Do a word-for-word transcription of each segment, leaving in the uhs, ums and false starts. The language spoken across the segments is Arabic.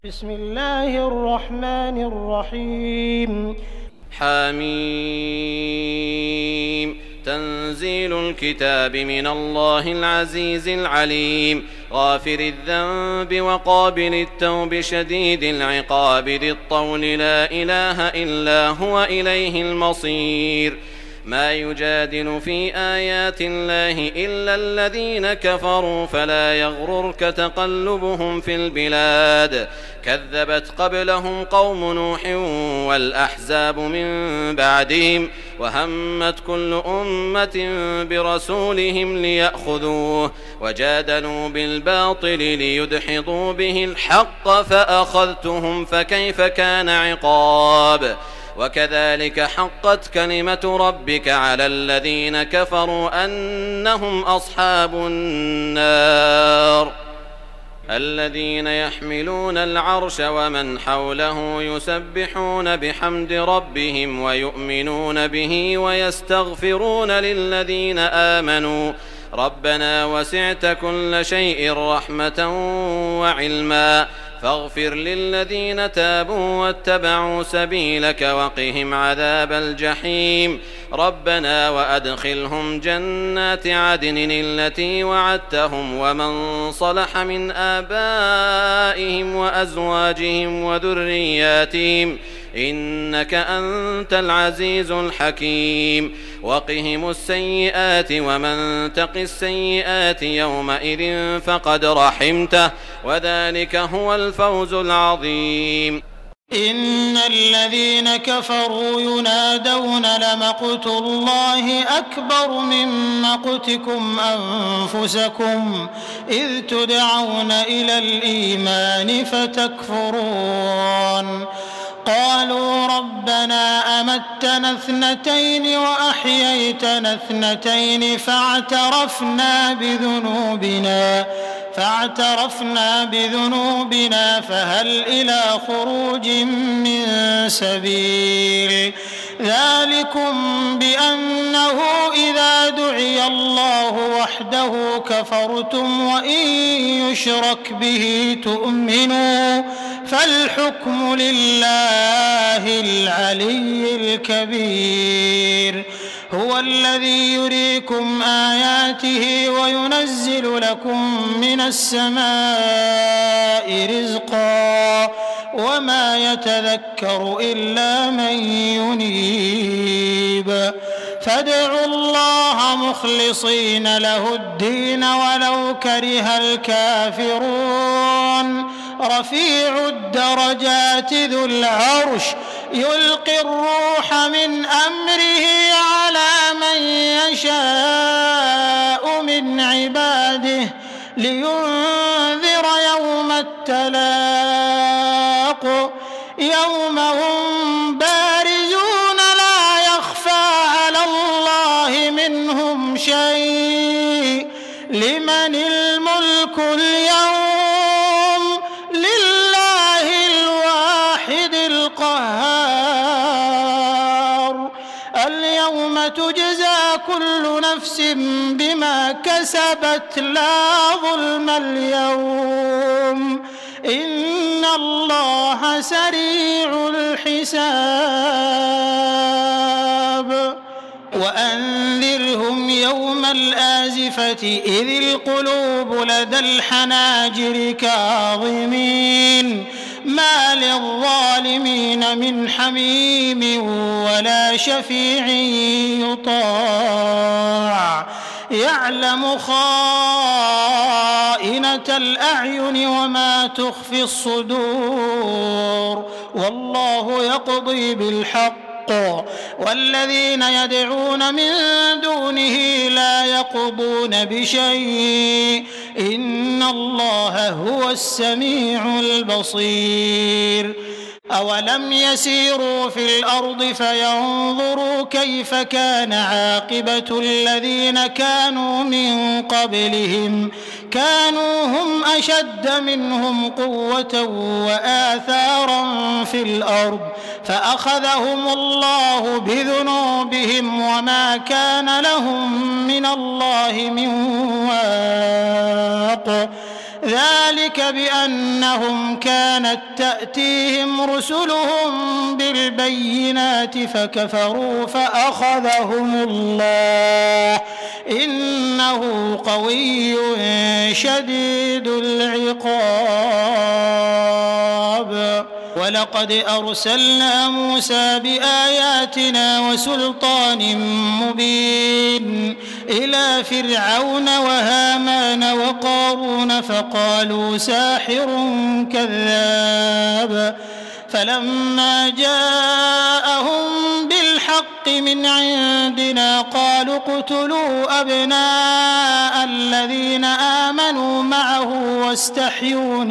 بسم الله الرحمن الرحيم. حميم. تنزيل الكتاب من الله العزيز العليم، غافر الذنب وقابل التوب شديد العقاب ذي الطول، لا إله إلا هو إليه المصير. ما يجادل في آيات الله إلا الذين كفروا، فلا يغررك تقلبهم في البلاد. كذبت قبلهم قوم نوح والأحزاب من بعدهم، وهمت كل أمة برسولهم ليأخذوه، وجادلوا بالباطل ليدحضوا به الحق، فأخذتهم فكيف كان عقاب. وكذلك حقت كلمة ربك على الذين كفروا أنهم أصحاب النار. الذين يحملون العرش ومن حوله يسبحون بحمد ربهم ويؤمنون به ويستغفرون للذين آمنوا ربنا وسعت كل شيء رحمة وعلما، فاغفر للذين تابوا واتبعوا سبيلك وقهم عذاب الجحيم. ربنا وأدخلهم جنات عدن التي وعدتهم ومن صلح من آبائهم وأزواجهم وذرياتهم، إنك أنت العزيز الحكيم. وقهم السيئات ومن تق السيئات يومئذ فقد رحمته، وذلك هو الفوز العظيم. إن الذين كفروا ينادون لمقت الله أكبر من مقتكم أنفسكم إذ تدعون إلى الإيمان فتكفرون. قالوا ربنا أمتنا اثنتين وأحييتنا اثنتين فاعترفنا بذنوبنا فاعترفنا بذنوبنا فهل إلى خروج من سبيل. ذلكم بأنه إذا دعي الله وحده كفرتم وإن يشرك به تؤمنوا، فالحكم لله العلي الكبير. هو الذي يريكم آياته وينزل لكم من السماء رزقا، وما يتذكر إلا من ينيب. فادعوا الله مخلصين له الدين ولو كره الكافرون. رفيع الدرجات ذو العرش يلقي الروح من أمره على من يشاء من عباده لينذر يوم التلاق، يوم هم بارزون لا يخفى على الله منهم شيء. لمن الملك اليوم؟ لله الواحد القهار. اليوم تجزى كل نفس بما كسبت لا ظلم اليوم، إن الله سريع الحساب. وأنذرهم يوم الآزفة إذ القلوب لدى الحناجر كاظمين، ما للظالمين من حميم ولا شفيع يطاع. يعلم خائنة الأعين وما تخفي الصدور، والله يقضي بالحق والذين يدعون من دونه لا يقضون بشيء، إن الله هو السميع البصير. أولم يسيروا في الأرض فينظروا كيف كان عاقبة الذين كانوا من قبلهم، كانوا هم أشد منهم قوة وآثارا في الأرض، فأخذهم الله بذنوبهم وما كان لهم من الله من واق. ذلك بأنهم كانت تأتيهم رسلهم بالبينات فكفروا فأخذهم الله إنه قوي شديد العقاب. ولقد أرسلنا موسى بآياتنا وسلطان مبين إلى فرعون وهامان وقارون فقالوا ساحر كذاب فلما جاءهم بالحق من عندنا قالوا اقتلوا أبناء الذين آمنوا معه واستحيوا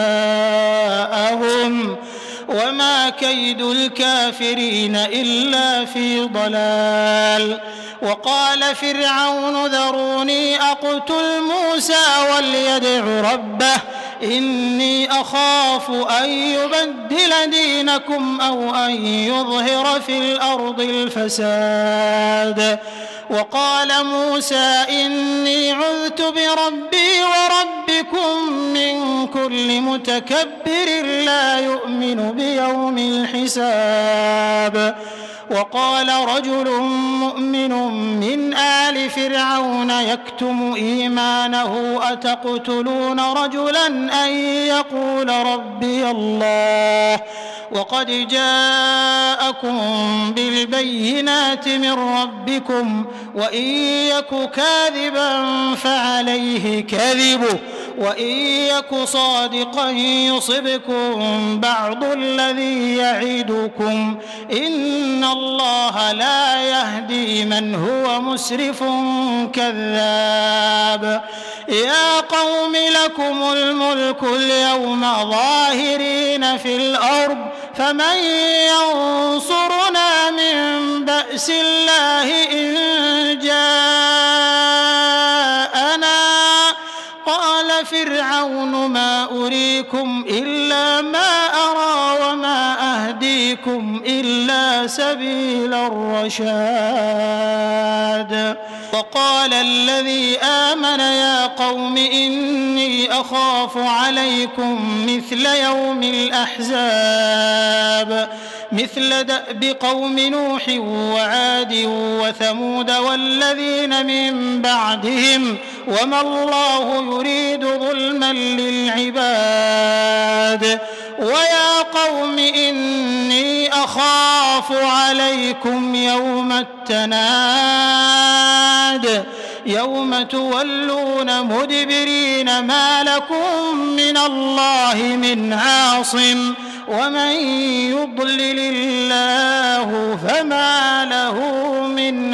نساءهم وما كيد الكافرين إلا في ضلال. وقال فرعون ذروني أقتل موسى وليدع ربه إني أخاف أن يبدل دينكم أو أن يظهر في الأرض الفساد. وقال موسى إني عذت بربي وربكم من كل متكبر لا يؤمن بيوم الحساب. وقال رجل مؤمن من آل فرعون يكتم إيمانه أتقتلون رجلا أن يقول ربي الله وقد جاءكم بالبينات من ربكم وإن يك كاذبا فعليه كذبه وإن يك صادقا يصبكم بعض الذي يعدكم إن الله لا يهدي من هو مسرف كذاب. يا قوم لكم الملك اليوم ظاهرين في الأرض فمن ينصرنا من بأس الله إن جاءنا. قال فرعون ما أريكم إلا ما أرى وما أهديكم إلا سبيل الرشاد. وقال الذي آمن يا قوم إني أخاف عليكم مثل يوم الأحزاب مثل دأب قوم نوح وعاد وثمود والذين من بعدهم وما الله يريد ظلما للعباد. ويا قوم إني أخاف عليكم يوم التناد يوم تولون مدبرين ما لكم من الله من عاصم ومن يضلل الله فما له من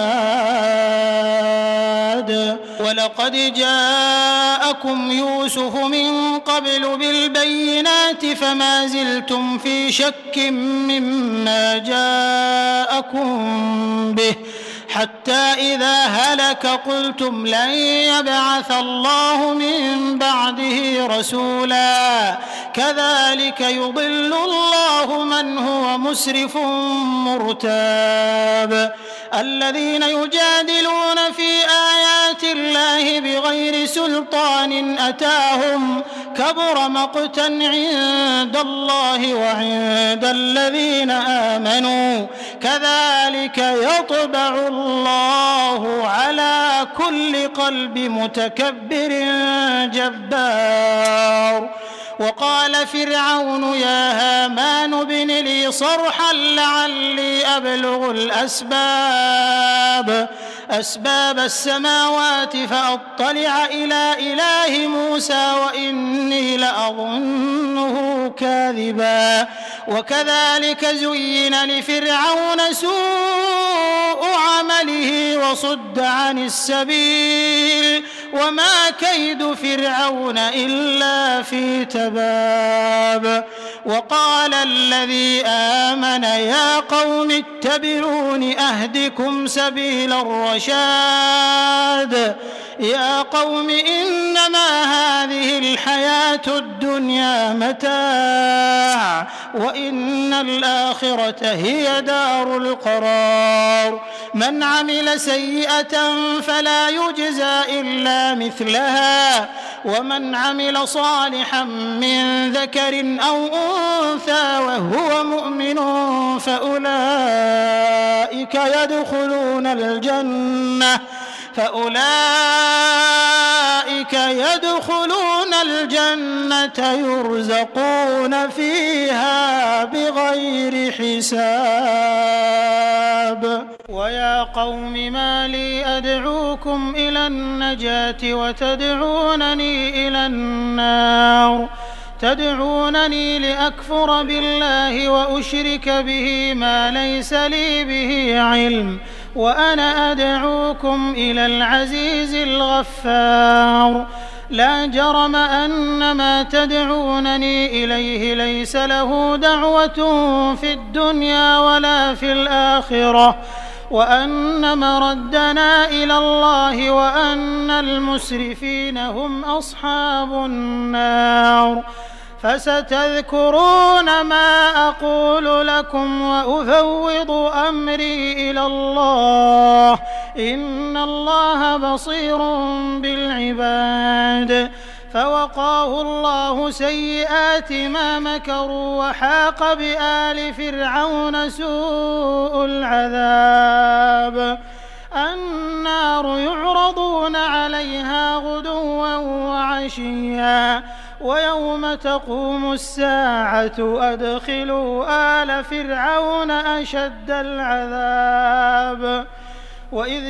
هاد. ولقد جاءكم يوسف من قبل بالبينات فما زلتم في شك مما جاءكم به حتى إذا هلك قلتم لن يبعث الله من بعده رسولا كذلك يضل الله من هو مسرف مرتاب. الذين يجادلون في آيات الله بغير سلطان أتاهم كبر مقتا عند الله وعند الذين آمنوا كذلك يطبع الله على كل قلب متكبر جبار. وقال فرعون يا هامان ابن لي صرحا لعلي أبلغ الأسباب أسباب السماوات فأطلع إلى إله موسى وإني لأظنه كاذبا. وكذلك زين لفرعون سوء عمله وصد عن السبيل وما كيد فرعون إلا في تباب. وقال الذي آمن يا قوم اتبعون أهدكم سبيل الرشاد يا قوم إنما هذه الحياة الدنيا متاع وإن الآخرة هي دار القرار من عمل سيئة فلا يجزى إلا مثلها ومن عمل صالحا من ذكر أو أنثى وهو مؤمن فأولئك يدخلون الجنة فأولئك يدخلون الجنة يرزقون فيها بغير حساب ويا قوم ما لي أدعوكم إلى النجاة وتدعونني إلى النار تدعونني لأكفر بالله وأشرك به ما ليس لي به علم وأنا أدعوكم إلى العزيز الغفار لا جرم أن ما تدعونني إليه ليس له دعوة في الدنيا ولا في الآخرة وأن مردنا إلى الله وأن المسرفين هم أصحاب النار فستذكرون ما أقول لكم وأفوض أمري إلى الله إن الله بصير بالعباد فوقاه الله سيئات ما مكروا وحاق بآل فرعون سوء العذاب النار يعرضون عليها غدوا وعشيا ويوم تقوم الساعة أدخلوا آل فرعون أشد العذاب وإذ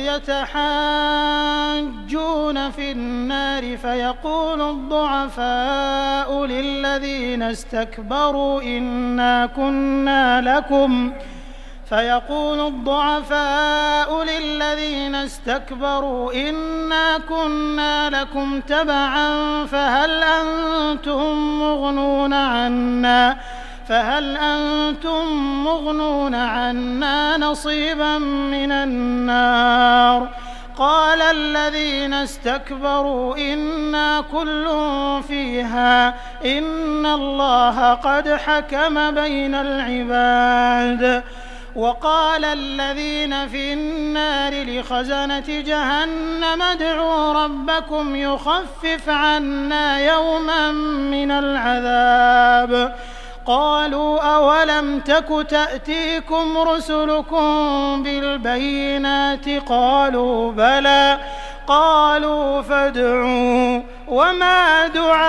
يتحاجون في النار فيقول الضعفاء للذين استكبروا إنا كنا لكم فيقول الضعفاء للذين استكبروا إنا كنا لكم تبعا فهل أنتم مغنون عنا فهل أنتم مغنون عنا نصيبا من النار قال الذين استكبروا إنا كل فيها إن الله قد حكم بين العباد وقال الذين في النار لخزنة جهنم ادعوا ربكم يخفف عنا يوما من العذاب قالوا أولم تك تأتيكم رسلكم بالبينات قالوا بلى قالوا فادعوا وما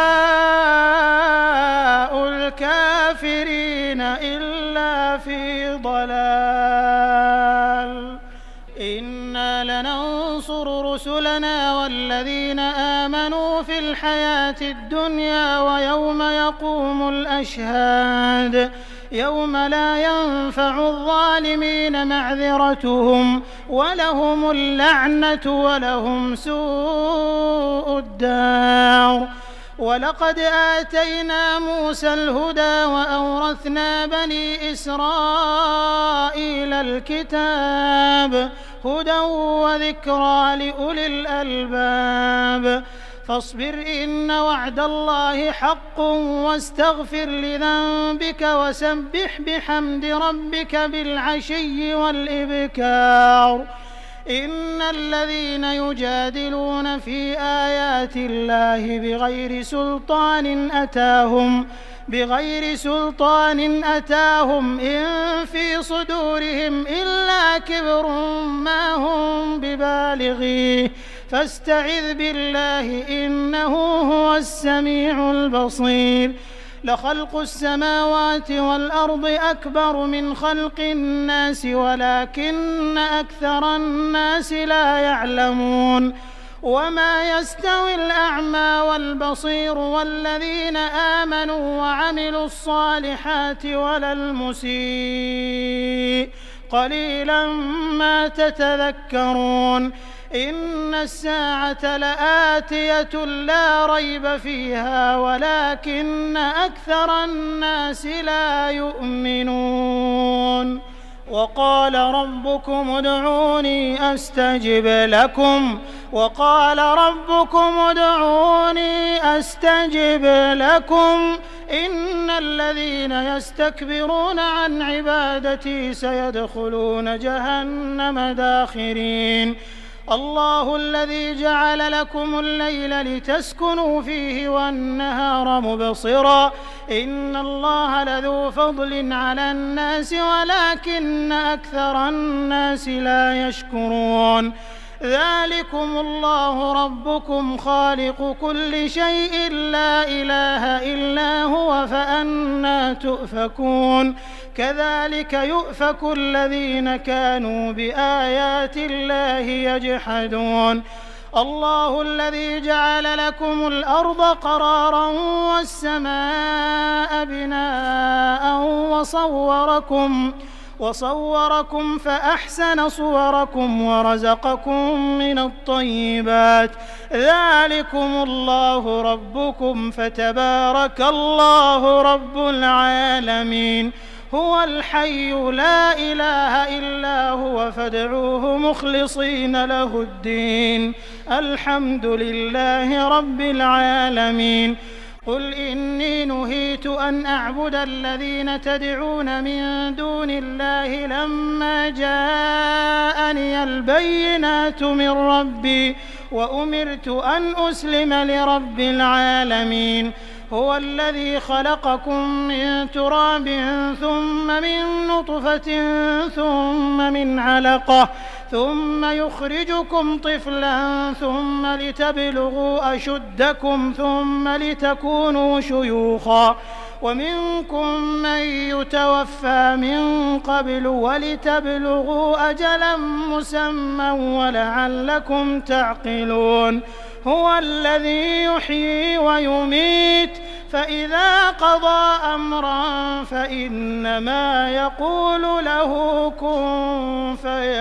دعاء الكافرين إلا في ضلال إنا لننصر رسلنا والذين آمنوا في الحياة الدنيا ويوم يقوم الأشهاد يوم لا ينفع الظالمين معذرتهم ولهم اللعنة ولهم سوء الدار ولقد آتينا موسى الهدى وأورثنا بني إسرائيل الكتاب هدى وذكرى لأولي الألباب فاصبر إن وعد الله حق واستغفر لذنبك وسبح بحمد ربك بالعشي والإبكار إن الذين يجادلون في آيات الله بغير سلطان أتاهم بغير سلطان أتاهم إن في صدورهم إلا كبر ما هم ببالغيه فاستعذ بالله إنه هو السميع البصير لخلق السماوات والأرض أكبر من خلق الناس ولكن أكثر الناس لا يعلمون وما يستوي الأعمى والبصير والذين آمنوا وعملوا الصالحات ولا المسيء قليلا ما تتذكرون إن الساعة لآتية لا ريب فيها ولكن أكثر الناس لا يؤمنون وقال ربكم ادعوني أستجب لكم وقال ربكم ادعوني أستجب لكم إن الذين يستكبرون عن عبادتي سيدخلون جهنم داخرين الله الذي جعل لكم الليل لتسكنوا فيه والنهار مبصرا إن الله لذو فضل على الناس ولكن أكثر الناس لا يشكرون ذلكم الله ربكم خالق كل شيء لا إله إلا هو فأنى تؤفكون كذلك يؤفك الذين كانوا بآيات الله يجحدون الله الذي جعل لكم الأرض قرارا والسماء بناء وصوركم وصوركم فأحسن صوركم ورزقكم من الطيبات ذلكم الله ربكم فتبارك الله رب العالمين هو الحي لا إله إلا هو فادعوه مخلصين له الدين الحمد لله رب العالمين قل إني نهيت أن أعبد الذين تدعون من دون الله لما جاءني البينات من ربي وأمرت أن أسلم لرب العالمين هو الذي خلقكم من تراب ثم من نطفة ثم من علقة ثم يخرجكم طفلا ثم لتبلغوا أشدكم ثم لتكونوا شيوخا ومنكم من يتوفى من قبل ولتبلغوا أجلا مسمى ولعلكم تعقلون هو الذي يحيي ويميت فإذا قضى أمرا فإنما يقول له كن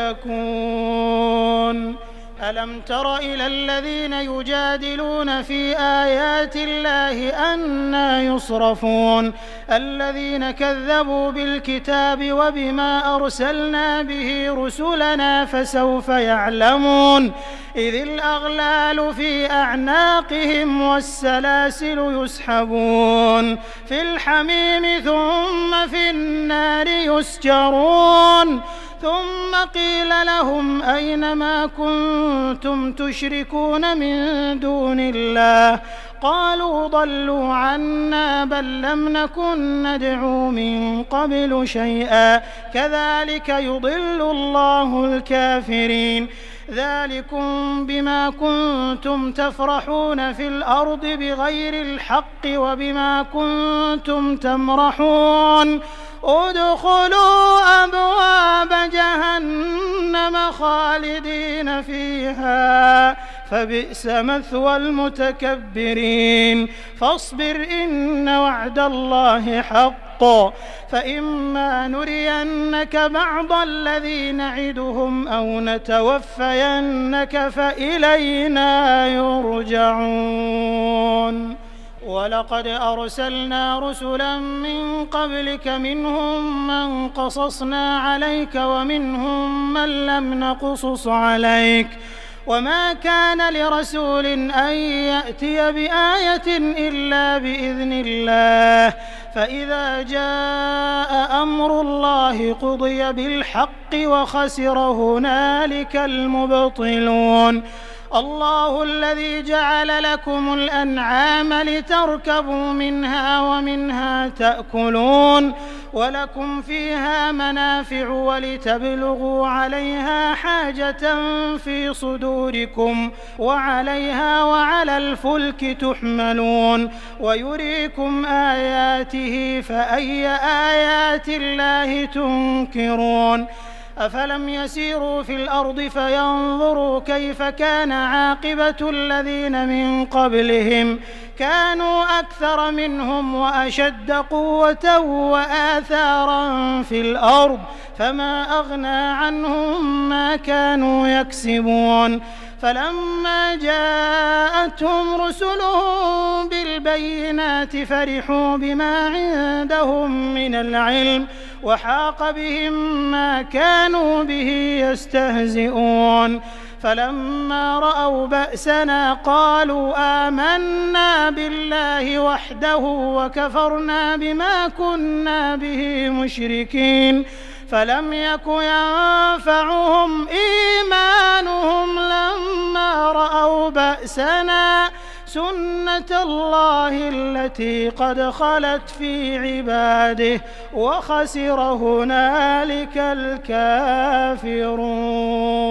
فيكون ألم تر إلى الذين يجادلون في آيات الله أنى يصرفون الذين كذبوا بالكتاب وبما أرسلنا به رسلنا فسوف يعلمون إذ الأغلال في أعناقهم والسلاسل يسحبون في الحميم ثم في النار يسجرون ثم قيل لهم أين ما كنتم تشركون من دون الله قالوا ضلوا عنا بل لم نكن ندعو من قبل شيئا كذلك يضل الله الكافرين ذلكم بما كنتم تفرحون في الأرض بغير الحق وبما كنتم تمرحون ادخلوا أبواب جهنم خالدين فيها فبئس مثوى المتكبرين فاصبر إن وعد الله حق فإما نرينك بعض الذي نعدهم أو نتوفينك فإلينا يرجعون ولقد أرسلنا رسلا من قبلك منهم من قصصنا عليك ومنهم من لم نقصص عليك وما كان لرسول أن يأتي بآية إلا بإذن الله فإذا جاء أمر الله قضي بالحق وخسر هنالك المبطلون الله الذي جعل لكم الأنعام لتركبوا منها ومنها تأكلون ولكم فيها منافع ولتبلغوا عليها حاجة في صدوركم وعليها وعلى الفلك تحملون ويريكم آياته فأي آيات الله تنكرون أفلم يسيروا في الأرض فينظروا كيف كان عاقبة الذين من قبلهم كانوا أكثر منهم وأشد قوة وآثارا في الأرض فما أغنى عنهم ما كانوا يكسبون فلما جاءتهم رسلهم بالبينات فرحوا بما عندهم من العلم وحاق بهم ما كانوا به يستهزئون فلما رأوا بأسنا قالوا آمنا بالله وحده وكفرنا بما كنا به مشركين فلم يك ينفعهم إيمانهم لما رأوا بأسنا سنة الله التي قد خلت في عباده وخسر هنالك الكافرون.